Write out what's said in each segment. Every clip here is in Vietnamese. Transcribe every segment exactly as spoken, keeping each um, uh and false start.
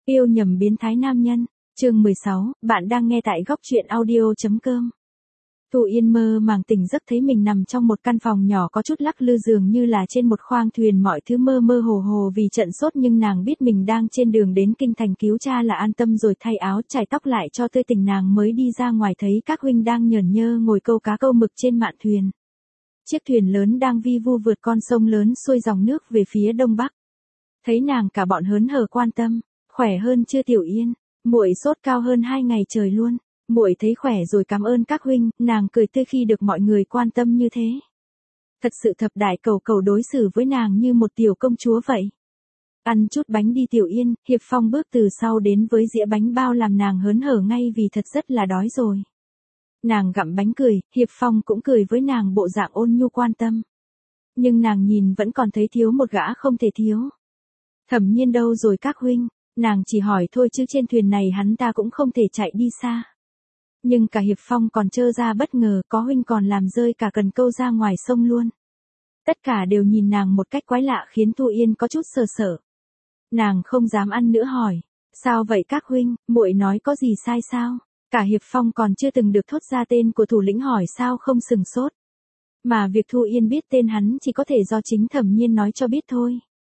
Yêu nhầm biến thái nam nhân, chương mười sáu, bạn đang nghe tại góc truyện audio.com. Thu Yên mơ màng tỉnh giấc thấy mình nằm trong một căn phòng nhỏ có chút lắc lư dường như là trên một khoang thuyền, mọi thứ mơ mơ hồ hồ vì trận sốt, nhưng nàng biết mình đang trên đường đến kinh thành cứu cha là an tâm rồi. Thay áo chải tóc lại cho tươi tỉnh, nàng mới đi ra ngoài thấy các huynh đang nhởn nhơ ngồi câu cá câu mực trên mạn thuyền. Chiếc thuyền lớn đang vi vu vượt con sông lớn xuôi dòng nước về phía đông bắc. Thấy nàng cả bọn hớn hở quan tâm. Khỏe hơn chưa Tiểu Yên? Muội sốt cao hơn hai ngày trời luôn. Muội thấy khỏe rồi, cảm ơn các huynh. Nàng cười tươi khi được mọi người quan tâm như thế. Thật sự thập đại cầu cầu đối xử với nàng như một tiểu công chúa vậy. Ăn chút bánh đi Tiểu Yên. Hiệp Phong bước từ sau đến với dĩa bánh bao làm nàng hớn hở ngay vì thật rất là đói rồi. Nàng gặm bánh cười, Hiệp Phong cũng cười với nàng bộ dạng ôn nhu quan tâm. Nhưng nàng nhìn vẫn còn thấy thiếu một gã không thể thiếu. Thẩm Nhiên đâu rồi các huynh? Nàng chỉ hỏi thôi chứ trên thuyền này hắn ta cũng không thể chạy đi xa. Nhưng cả Hiệp Phong còn trơ ra bất ngờ, có huynh còn làm rơi cả cần câu ra ngoài sông luôn. Tất cả đều nhìn nàng một cách quái lạ khiến Thu Yên có chút sờ sợ. Nàng không dám ăn nữa hỏi. Sao vậy các huynh, muội nói có gì sai sao? Cả Hiệp Phong còn chưa từng được thốt ra tên của thủ lĩnh hỏi sao không sừng sốt. Mà việc Thu Yên biết tên hắn chỉ có thể do chính Thẩm Nhiên nói cho biết thôi.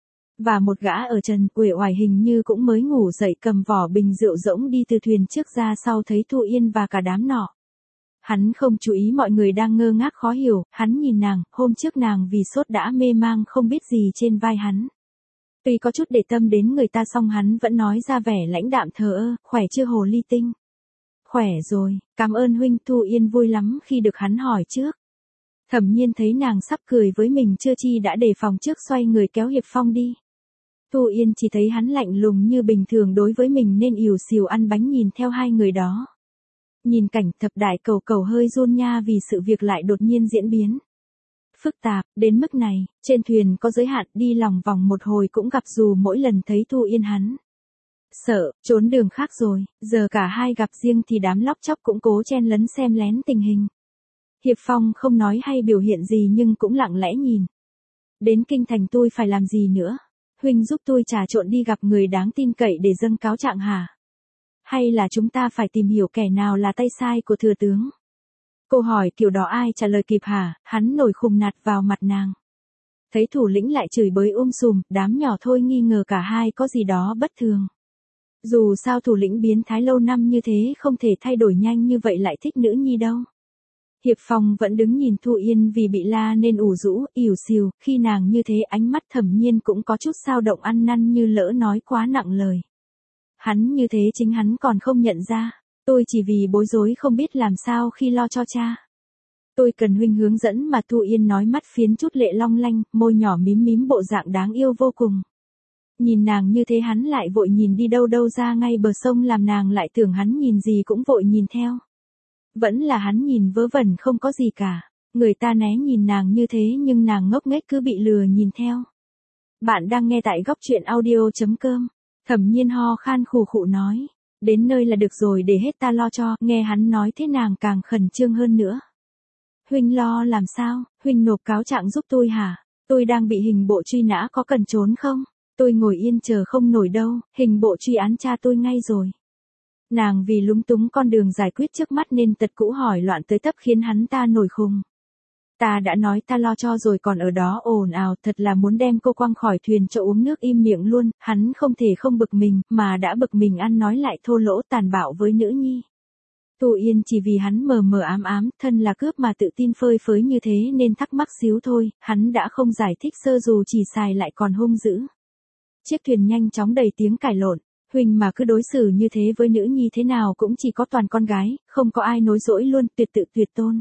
Và một gã ở trần, uể oải hình như cũng mới ngủ dậy, cầm vỏ bình rượu rỗng đi từ thuyền trước ra sau thấy Thu Yên và cả đám nọ. Hắn không chú ý mọi người đang ngơ ngác khó hiểu, hắn nhìn nàng, hôm trước nàng vì sốt đã mê mang không biết gì trên vai hắn. Tuy có chút để tâm đến người ta song hắn vẫn nói ra vẻ lãnh đạm thờ ơ, khỏe chưa hồ ly tinh? Khỏe rồi, cảm ơn huynh. Thu Yên vui lắm khi được hắn hỏi trước. Thẩm Nhiên thấy nàng sắp cười với mình chưa chi đã đề phòng trước, xoay người kéo Hiệp Phong đi. Thu Yên chỉ thấy hắn lạnh lùng như bình thường đối với mình nên ỉu xìu ăn bánh nhìn theo hai người đó. Nhìn cảnh thập đại cầu cầu hơi run nha vì sự việc lại đột nhiên diễn biến phức tạp đến mức này. Trên thuyền có giới hạn, đi lòng vòng một hồi cũng gặp, dù mỗi lần thấy Thu Yên hắn sợ, trốn đường khác rồi, giờ cả hai gặp riêng thì đám lóc chóc cũng cố chen lấn xem lén tình hình. Hiệp Phong không nói hay biểu hiện gì nhưng cũng lặng lẽ nhìn. Đến kinh thành tôi phải làm gì nữa? Huynh giúp tôi trà trộn đi gặp người đáng tin cậy để dâng cáo trạng hả? Hay là chúng ta phải tìm hiểu kẻ nào là tay sai của thừa tướng? Câu hỏi kiểu đó ai trả lời kịp hả? Hắn nổi khùng nạt vào mặt nàng. Thấy thủ lĩnh lại chửi bới um sùm, đám nhỏ thôi nghi ngờ cả hai có gì đó bất thường. Dù sao thủ lĩnh biến thái lâu năm như thế không thể thay đổi nhanh như vậy, lại thích nữ nhi đâu. Hiệp Phong vẫn đứng nhìn Thu Yên vì bị la nên ủ rũ, ỉu xìu, khi nàng như thế ánh mắt Thẩm Nhiên cũng có chút dao động, ăn năn như lỡ nói quá nặng lời. Hắn như thế chính hắn còn không nhận ra, tôi chỉ vì bối rối không biết làm sao khi lo cho cha. Tôi cần huynh hướng dẫn mà. Thu Yên nói, mắt phiến chút lệ long lanh, môi nhỏ mím mím bộ dạng đáng yêu vô cùng. Nhìn nàng như thế hắn lại vội nhìn đi đâu đâu ra ngay bờ sông, làm nàng lại tưởng hắn nhìn gì cũng vội nhìn theo. Vẫn là hắn nhìn vớ vẩn không có gì cả. Người ta né nhìn nàng như thế nhưng nàng ngốc nghếch cứ bị lừa nhìn theo. Bạn đang nghe tại góc truyện audio.com. Thẩm Nhiên ho khan khù khụ nói. Đến nơi là được rồi, để hết ta lo cho. Nghe hắn nói thế nàng càng khẩn trương hơn nữa. Huynh lo làm sao? Huynh nộp cáo trạng giúp tôi hả? Tôi đang bị hình bộ truy nã, có cần trốn không? Tôi ngồi yên chờ không nổi đâu, hình bộ truy án cha tôi ngay rồi. Nàng vì lúng túng con đường giải quyết trước mắt nên tật cũ hỏi loạn tới tấp khiến hắn ta nổi khùng. Ta đã nói ta lo cho rồi còn ở đó ồn ào, thật là muốn đem cô quăng khỏi thuyền cho uống nước im miệng luôn. Hắn không thể không bực mình, mà đã bực mình ăn nói lại thô lỗ tàn bạo với nữ nhi. Thu Yên chỉ vì hắn mờ mờ ám ám, thân là cướp mà tự tin phơi phới như thế nên thắc mắc xíu thôi, hắn đã không giải thích sơ dù chỉ xài lại còn hung dữ. Chiếc thuyền nhanh chóng đầy tiếng cãi lộn. Huynh mà cứ đối xử như thế với nữ nhi thế nào cũng chỉ có toàn con gái, không có ai nối dõi luôn, tuyệt tự tuyệt tôn.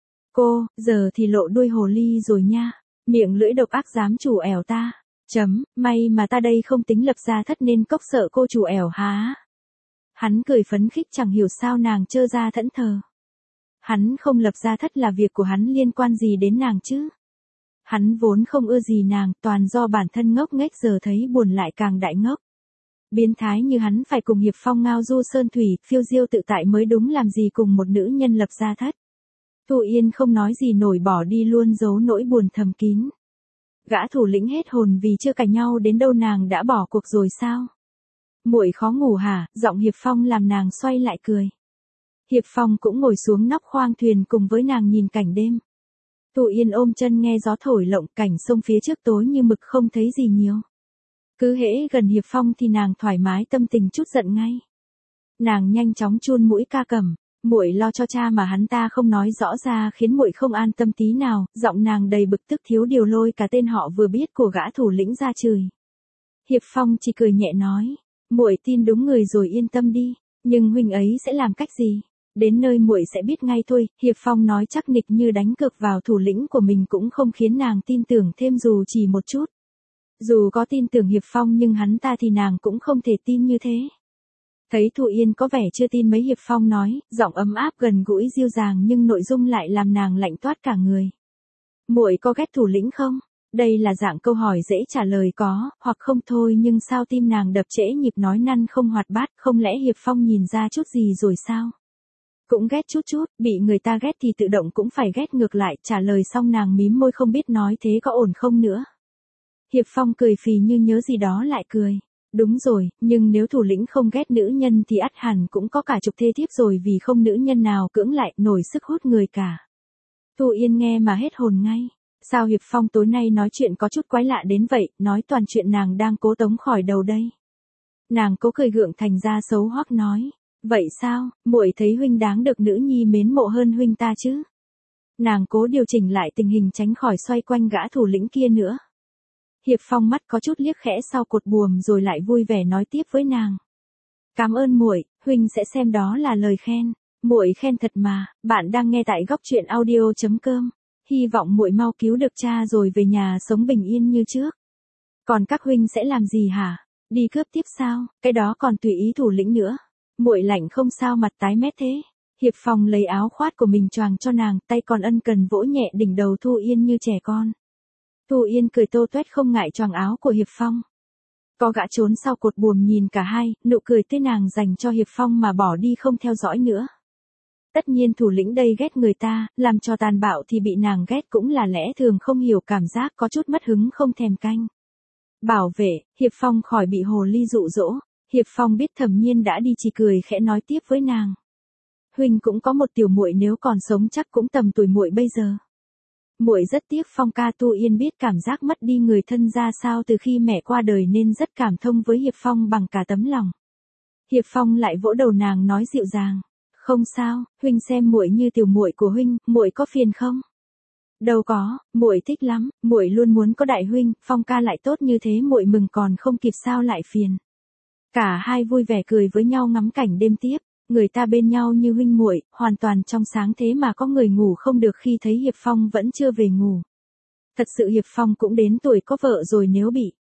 Cô, giờ thì lộ đuôi hồ ly rồi nha, miệng lưỡi độc ác dám chủ ẻo ta. Chấm, may mà ta đây không tính lập gia thất nên cốc sợ cô chủ ẻo há. Hắn cười phấn khích, chẳng hiểu sao nàng trơ ra thẫn thờ. Hắn không lập gia thất là việc của hắn, liên quan gì đến nàng chứ? Hắn vốn không ưa gì nàng, toàn do bản thân ngốc nghếch, giờ thấy buồn lại càng đại ngốc. Biến thái như hắn phải cùng Hiệp Phong ngao du sơn thủy, phiêu diêu tự tại mới đúng, làm gì cùng một nữ nhân lập gia thất. Thu Yên không nói gì nổi, bỏ đi luôn, giấu nỗi buồn thầm kín. Gã thủ lĩnh hết hồn vì chưa cãi nhau đến đâu nàng đã bỏ cuộc rồi sao? Muội khó ngủ hả? Giọng Hiệp Phong làm nàng xoay lại cười. Hiệp Phong cũng ngồi xuống nóc khoang thuyền cùng với nàng nhìn cảnh đêm. Thu Yên ôm chân nghe gió thổi lộng, cảnh sông phía trước tối như mực không thấy gì nhiều. Cứ hễ gần Hiệp Phong thì nàng thoải mái tâm tình chút giận ngay. Nàng nhanh chóng chun mũi ca cẩm, muội lo cho cha mà hắn ta không nói rõ ra khiến muội không an tâm tí nào, giọng nàng đầy bực tức thiếu điều lôi cả tên họ vừa biết của gã thủ lĩnh ra chửi. Hiệp Phong chỉ cười nhẹ nói, muội tin đúng người rồi yên tâm đi, nhưng huynh ấy sẽ làm cách gì? Đến nơi muội sẽ biết ngay thôi. Hiệp Phong nói chắc nịch như đánh cược vào thủ lĩnh của mình cũng không khiến nàng tin tưởng thêm dù chỉ một chút. Dù có tin tưởng Hiệp Phong nhưng hắn ta thì nàng cũng không thể tin như thế. Thấy Thu Yên có vẻ chưa tin mấy Hiệp Phong nói, giọng ấm áp gần gũi dịu dàng nhưng nội dung lại làm nàng lạnh toát cả người. Muội có ghét thủ lĩnh không? Đây là dạng câu hỏi dễ trả lời có, hoặc không thôi, nhưng sao tim nàng đập trễ nhịp nói năn không hoạt bát, không lẽ Hiệp Phong nhìn ra chút gì rồi sao? Cũng ghét chút chút, bị người ta ghét thì tự động cũng phải ghét ngược lại, trả lời xong nàng mím môi không biết nói thế có ổn không nữa. Hiệp Phong cười phì như nhớ gì đó lại cười. Đúng rồi, nhưng nếu thủ lĩnh không ghét nữ nhân thì ắt hẳn cũng có cả chục thê thiếp rồi vì không nữ nhân nào cưỡng lại nổi sức hút người cả. Thu Yên nghe mà hết hồn ngay. Sao Hiệp Phong tối nay nói chuyện có chút quái lạ đến vậy, nói toàn chuyện nàng đang cố tống khỏi đầu đây. Nàng cố cười gượng thành ra xấu hoắc nói. Vậy sao, muội thấy huynh đáng được nữ nhi mến mộ hơn huynh ta chứ? Nàng cố điều chỉnh lại tình hình tránh khỏi xoay quanh gã thủ lĩnh kia nữa. Hiệp Phong mắt có chút liếc khẽ sau cột buồm rồi lại vui vẻ nói tiếp với nàng. Cảm ơn muội, huynh sẽ xem đó là lời khen. Muội khen thật mà. Bạn đang nghe tại góc truyện audio chấm com. Hy vọng muội mau cứu được cha rồi về nhà sống bình yên như trước. Còn các huynh sẽ làm gì hả? Đi cướp tiếp sao? Cái đó còn tùy ý thủ lĩnh nữa. Muội lạnh không sao mặt tái mét thế. Hiệp Phong lấy áo khoác của mình choàng cho nàng, tay còn ân cần vỗ nhẹ đỉnh đầu Thu Yên như trẻ con. Thu Yên cười tô toét không ngại choàng áo của Hiệp Phong. Có gã trốn sau cột buồm nhìn cả hai, nụ cười tươi nàng dành cho Hiệp Phong mà bỏ đi không theo dõi nữa. Tất nhiên thủ lĩnh đây ghét người ta, làm cho tàn bạo thì bị nàng ghét cũng là lẽ thường, không hiểu cảm giác có chút mất hứng không thèm canh. Bảo vệ, Hiệp Phong khỏi bị hồ ly dụ dỗ. Hiệp Phong biết Thẩm Nhiên đã đi chỉ cười khẽ nói tiếp với nàng. Huynh cũng có một tiểu muội nếu còn sống chắc cũng tầm tuổi muội bây giờ. Muội rất tiếc Phong ca. Thu Yên biết cảm giác mất đi người thân ra sao từ khi mẹ qua đời nên rất cảm thông với Hiệp Phong bằng cả tấm lòng. Hiệp Phong lại vỗ đầu nàng nói dịu dàng. Không sao, huynh xem muội như tiểu muội của huynh, muội có phiền không? Đâu có, muội thích lắm, muội luôn muốn có đại huynh. Phong ca lại tốt như thế muội mừng còn không kịp sao lại phiền. Cả hai vui vẻ cười với nhau ngắm cảnh đêm tiếp, người ta bên nhau như huynh muội, hoàn toàn trong sáng thế mà có người ngủ không được khi thấy Hiệp Phong vẫn chưa về ngủ. Thật sự Hiệp Phong cũng đến tuổi có vợ rồi, nếu bị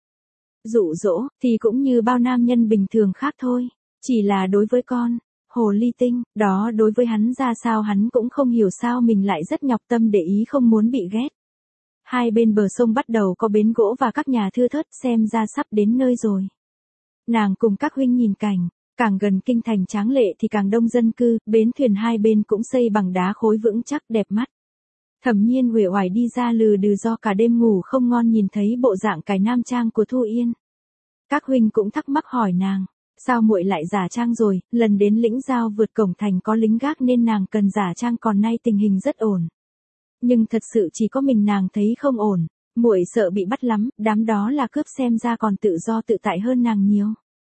dụ dỗ thì cũng như bao nam nhân bình thường khác thôi, chỉ là đối với con hồ ly tinh đó đối với hắn ra sao hắn cũng không hiểu sao mình lại rất nhọc tâm để ý không muốn bị ghét. Hai bên bờ sông bắt đầu có bến gỗ và các nhà thưa thớt, xem ra sắp đến nơi rồi. Nàng cùng các huynh nhìn cảnh, càng gần kinh thành tráng lệ thì càng đông dân cư, bến thuyền hai bên cũng xây bằng đá khối vững chắc đẹp mắt. Thẩm Nhiên uể oải đi ra lừ đừ do cả đêm ngủ không ngon nhìn thấy bộ dạng cải nam trang của Thu Yên. Các huynh cũng thắc mắc hỏi nàng, sao muội lại giả trang rồi? Lần đến lĩnh giao vượt cổng thành có lính gác nên nàng cần giả trang, còn nay tình hình rất ổn. Nhưng thật sự chỉ có mình nàng thấy không ổn. Muội sợ bị bắt lắm, đám đó là cướp xem ra còn tự do tự tại hơn nàng nhiều.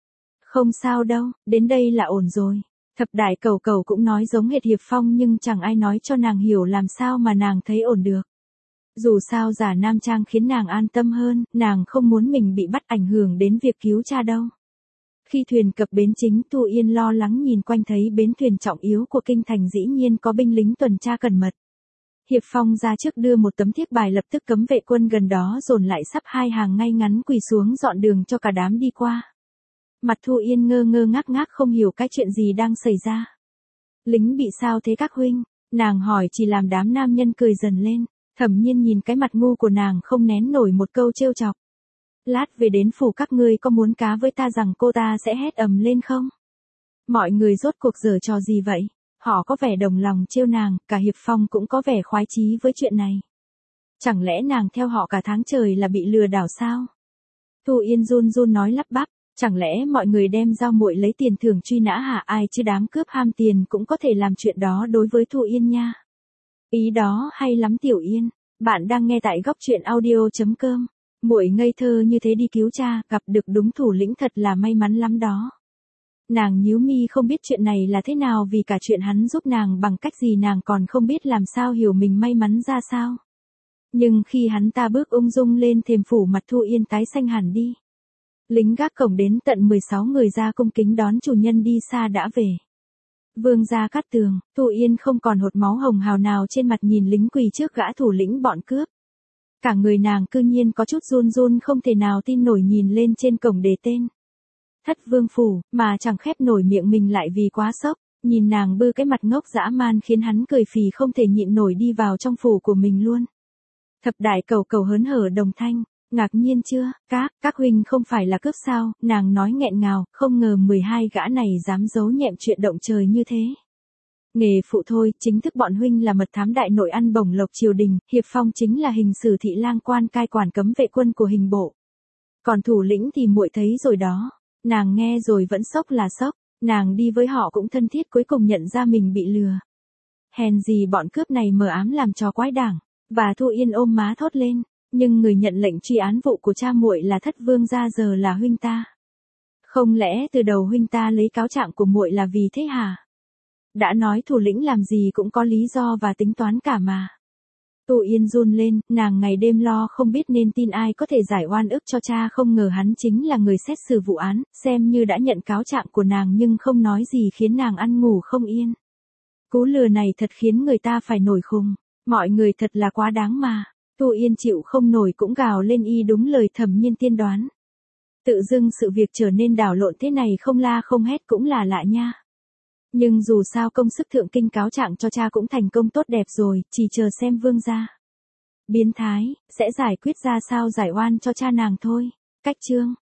Không sao đâu, đến đây là ổn rồi. Thập đại cầu cầu cũng nói giống hệt Hiệp Phong nhưng chẳng ai nói cho nàng hiểu làm sao mà nàng thấy ổn được. Dù sao giả nam trang khiến nàng an tâm hơn, nàng không muốn mình bị bắt ảnh hưởng đến việc cứu cha đâu. Khi thuyền cập bến chính, Thu Yên lo lắng nhìn quanh thấy bến thuyền trọng yếu của kinh thành dĩ nhiên có binh lính tuần tra cẩn mật. Hiệp Phong ra trước đưa một tấm thiếp bài lập tức cấm vệ quân gần đó dồn lại sắp hai hàng ngay ngắn quỳ xuống dọn đường cho cả đám đi qua. Mặt Thu Yên ngơ ngơ ngác ngác không hiểu cái chuyện gì đang xảy ra. Lính bị sao thế các huynh? Nàng hỏi chỉ làm đám nam nhân cười dần lên. Thẩm Nhiên nhìn cái mặt ngu của nàng không nén nổi một câu trêu chọc. Lát về đến phủ các ngươi có muốn cá với ta rằng cô ta sẽ hét ầm lên không? Mọi người rốt cuộc giở trò gì vậy? Họ có vẻ đồng lòng trêu nàng, cả Hiệp Phong cũng có vẻ khoái chí với chuyện này. Chẳng lẽ nàng theo họ cả tháng trời là bị lừa đảo sao? Thu Yên run run nói lắp bắp, Chẳng lẽ mọi người đem Giao muội lấy tiền thưởng truy nã hả? Ai chứ, đám cướp ham tiền cũng có thể làm chuyện đó đối với Thu Yên nha. Ý đó hay lắm Tiểu Yên. Bạn đang nghe tại góc truyện audio.com. Muội ngây thơ như thế đi cứu cha, gặp được đúng thủ lĩnh thật là may mắn lắm đó. Nàng nhíu mi không biết chuyện này là thế nào, vì cả chuyện hắn giúp nàng bằng cách gì nàng còn không biết làm sao hiểu mình may mắn ra sao. Nhưng khi hắn ta bước ung dung lên thềm phủ, mặt Thu Yên tái xanh hẳn đi. Lính gác cổng đến tận mười sáu người ra cung kính đón chủ nhân đi xa đã về. Vương gia Cát Tường, Thu Yên không còn hột máu hồng hào nào trên mặt, nhìn lính quỳ trước gã thủ lĩnh bọn cướp. Cả người nàng cư nhiên có chút run run, không thể nào tin nổi nhìn lên trên cổng đề tên. Thất vương phủ, mà chẳng khép nổi miệng mình lại vì quá sốc, nhìn nàng bư cái mặt ngốc dã man khiến hắn cười phì không thể nhịn nổi đi vào trong phủ của mình luôn. Thập đại cầu cầu hớn hở đồng thanh, ngạc nhiên chưa, các, các huynh không phải là cướp sao, nàng nói nghẹn ngào, không ngờ mười hai gã này dám giấu nhẹm chuyện động trời như thế. Nghề phụ thôi, chính thức bọn huynh là mật thám đại nội ăn bổng lộc triều đình, Hiệp Phong chính là hình sử thị lang quan cai quản cấm vệ quân của hình bộ. Còn thủ lĩnh thì muội thấy rồi đó. Nàng nghe rồi vẫn sốc là sốc, nàng đi với họ cũng thân thiết, cuối cùng nhận ra mình bị lừa. Hèn gì bọn cướp này mờ ám làm trò quái đảng, và Thu Yên ôm má thốt lên, nhưng người nhận lệnh truy án vụ của cha muội là Thất vương gia giờ là huynh ta. Không lẽ từ đầu huynh ta lấy cáo trạng của muội là vì thế hả? Đã nói thủ lĩnh làm gì cũng có lý do và tính toán cả mà. Thu Yên run lên, nàng ngày đêm lo không biết nên tin ai có thể giải oan ức cho cha, không ngờ hắn chính là người xét xử vụ án, xem như đã nhận cáo trạng của nàng nhưng không nói gì khiến nàng ăn ngủ không yên. Cú lừa này thật khiến người ta phải nổi khùng, mọi người thật là quá đáng mà. Thu Yên chịu không nổi cũng gào lên, y đúng lời Thẩm Nhiên tiên đoán. Tự dưng sự việc trở nên đảo lộn thế này, không la không hét cũng là lạ nha. Nhưng dù sao công sức thượng kinh cáo trạng cho cha cũng thành công tốt đẹp rồi, chỉ chờ xem vương gia biến thái sẽ giải quyết ra sao giải oan cho cha nàng thôi. Cách chương